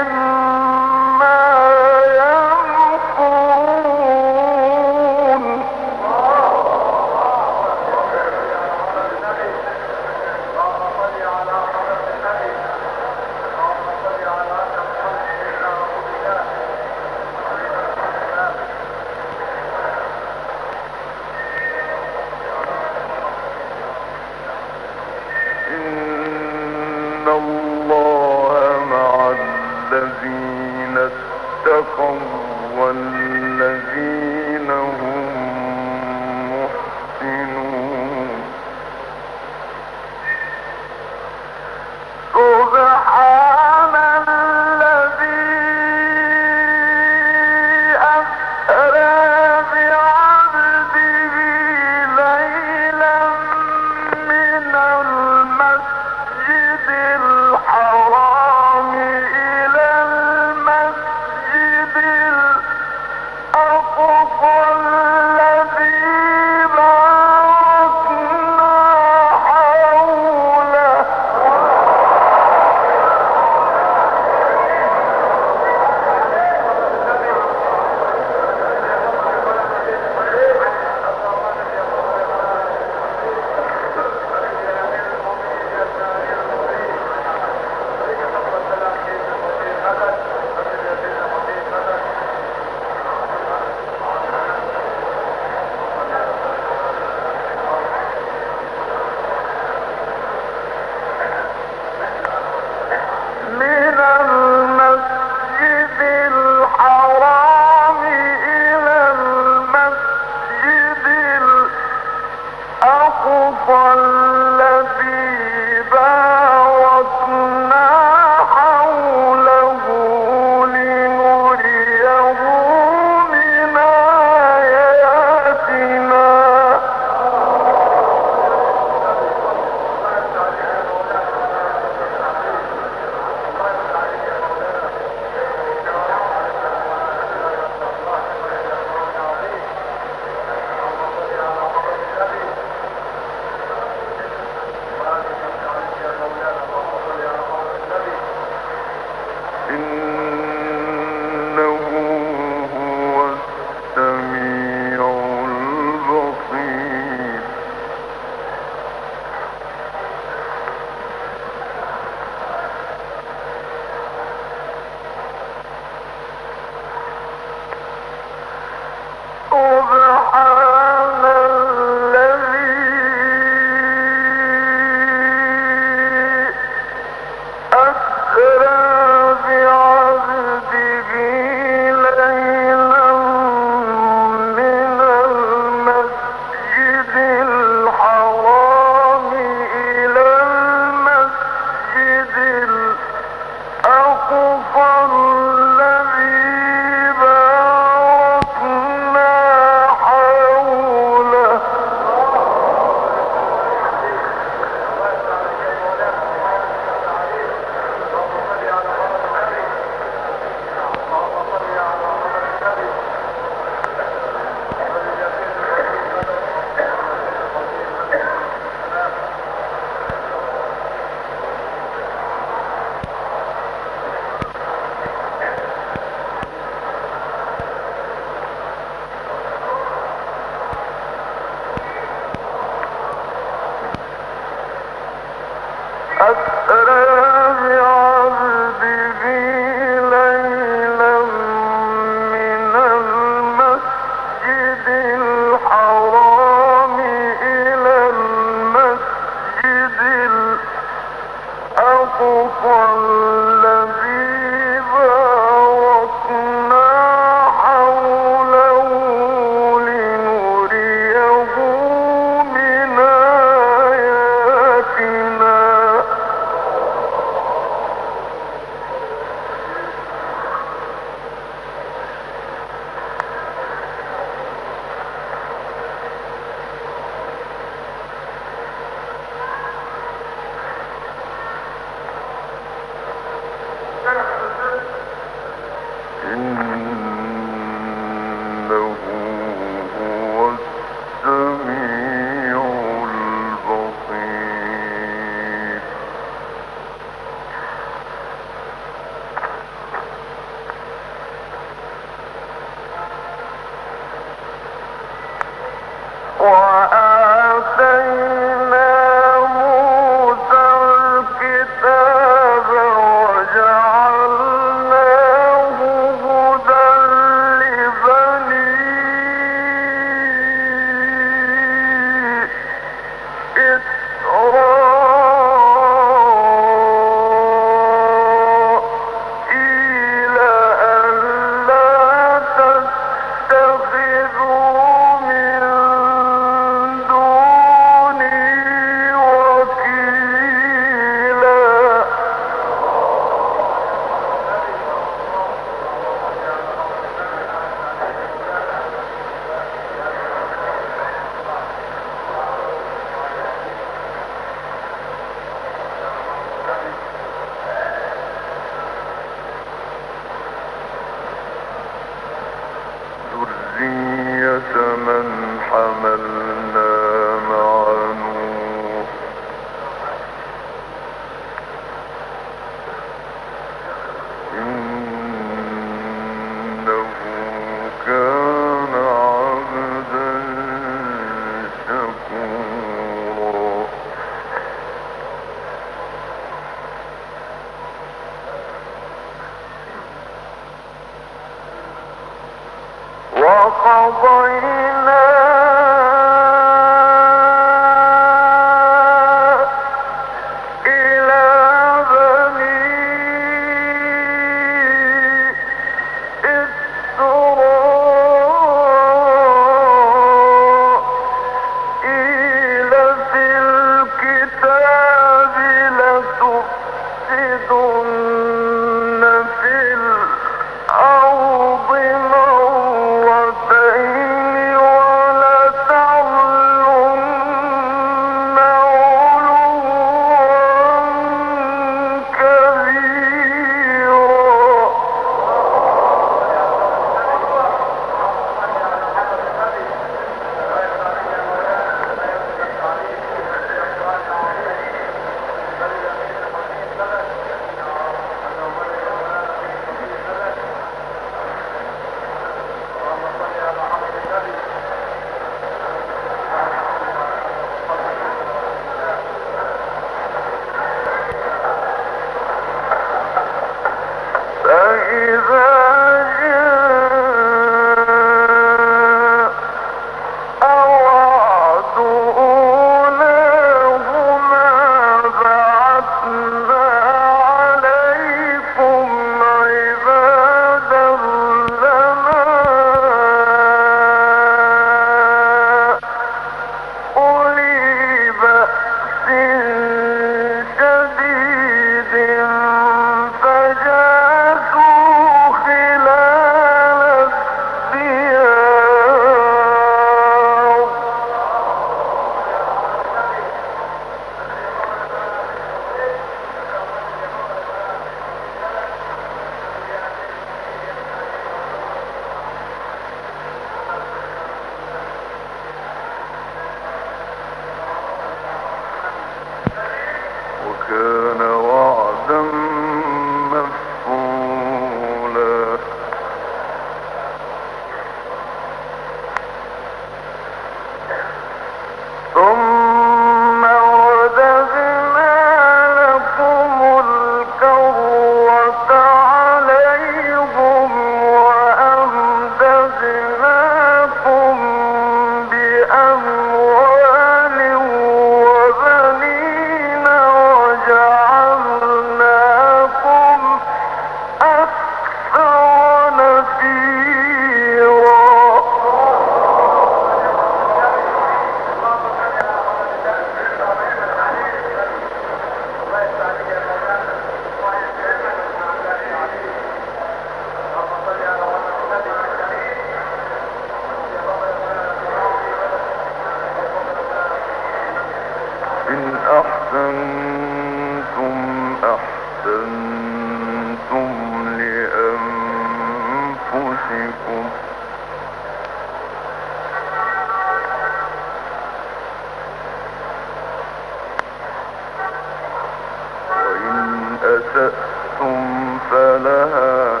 أسأتم فلها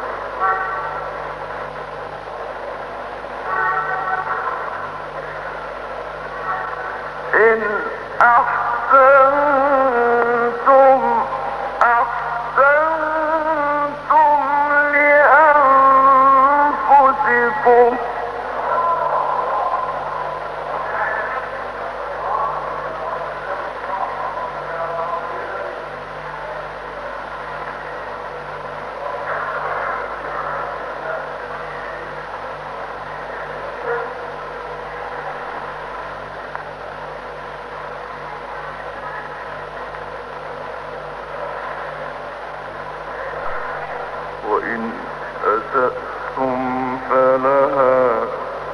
إن أحسنتم أحسنتم لأنفسكم وإن أسأتم فلها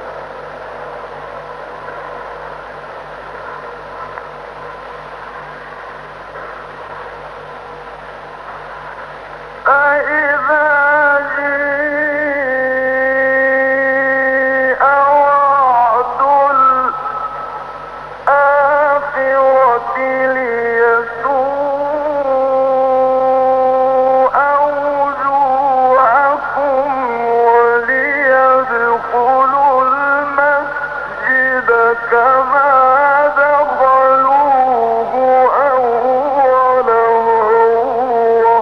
فإذا جاء وعد الآخرة ليسوء وجوهكم وليدخلوا المسجد كما دخلوه أول مرة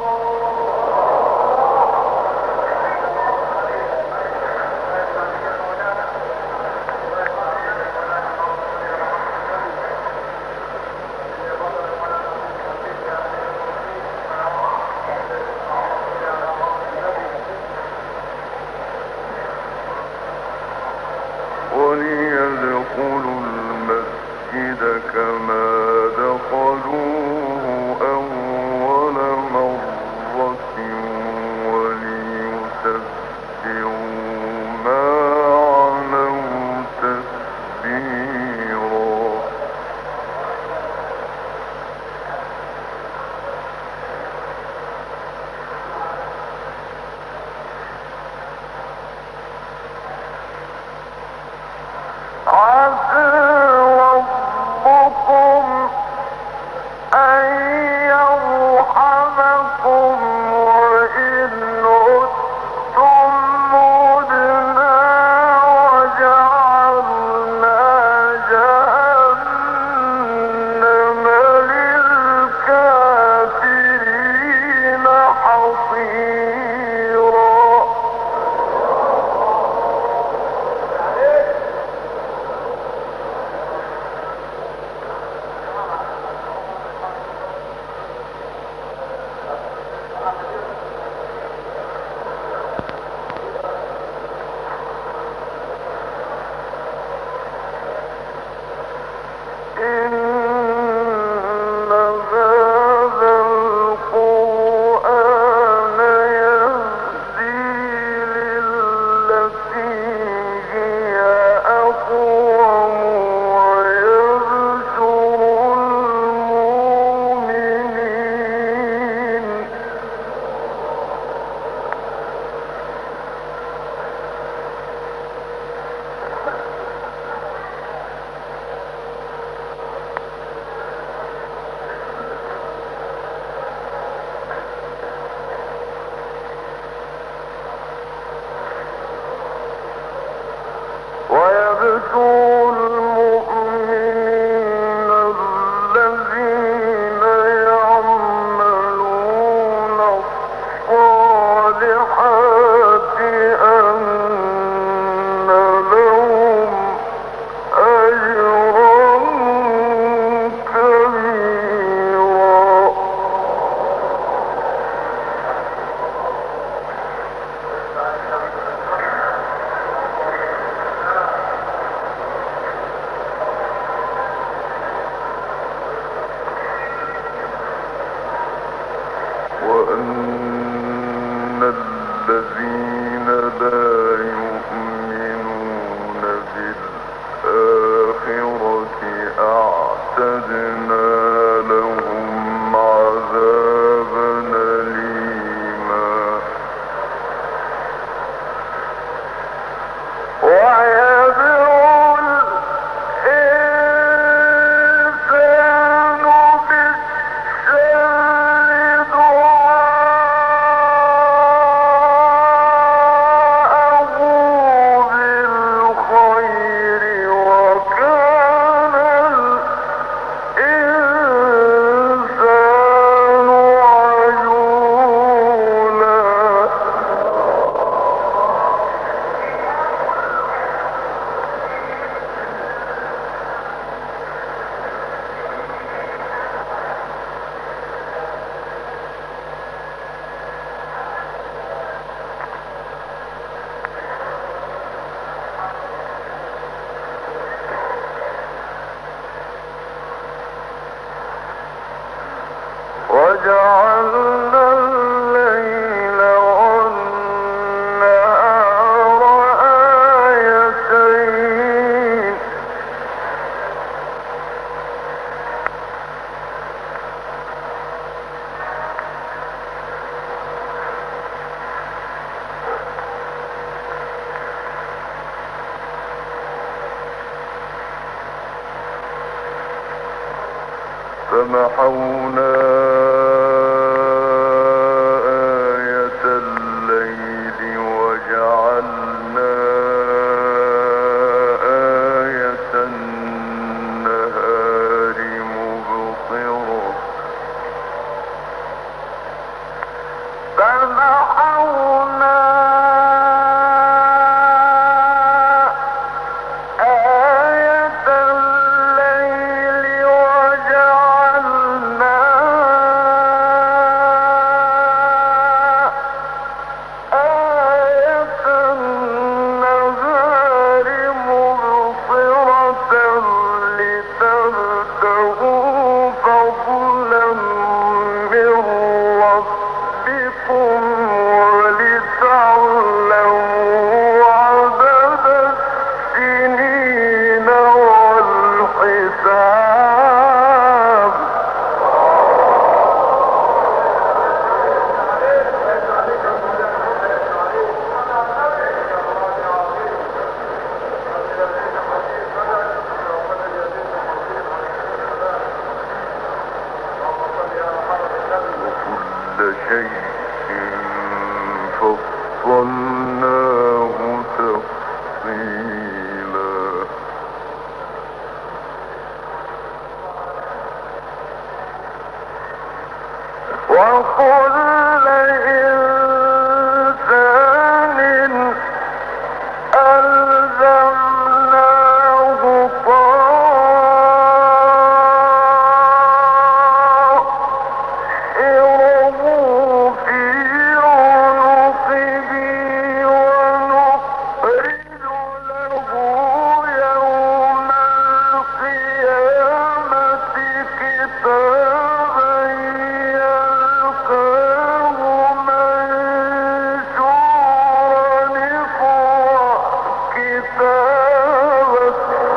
وليدخلوا المسجد فمحونا آية الليل وجعلنا آية النهار مبصرة فمحونا آية الليل وجعلنا آية النهار مبصرة لتبتغوا فضلا من ربكم ولتعلموا عدد السنين والحساب وكل شيء فصلناه تفصيلا وكل إنسان ألزمناه طائره في عنقه ونخرج له يوم القيامة كتابا يلقاه منشورا اقرأ كتابك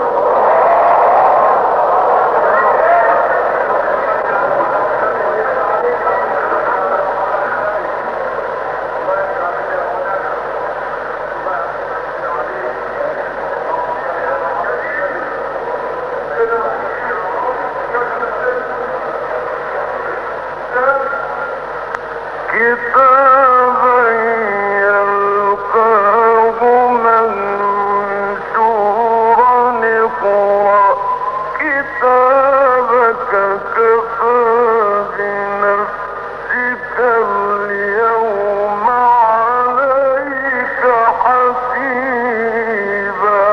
كتابا يلقاه منشورا اقرأ كتابك كفى بنفسك اليوم عليك حسيبا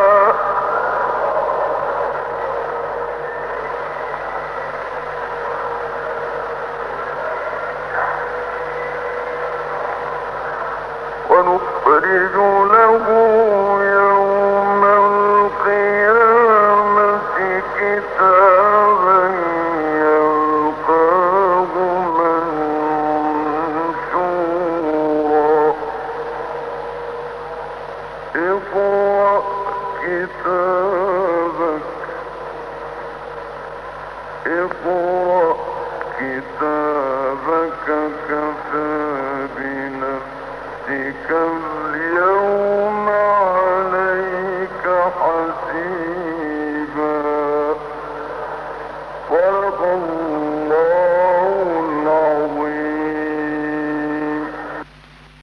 ونخرج له يوم القيامة كتابا يلقاه منشورا اقرأ كتابك اقرأ كتابك كفى بنفسك اليوم عليك حسيبا صدق الله